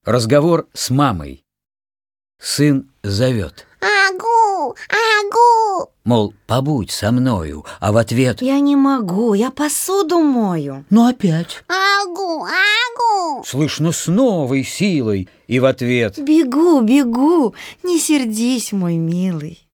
Разговор с мамой. Сын зовет. Агу, агу. Мол, побудь со мною, а в ответ: Я не могу, я посуду мою. ну опять. Агу, агу. Слышно с новой силой, и в ответ: Бегу, бегу, не сердись, мой милый.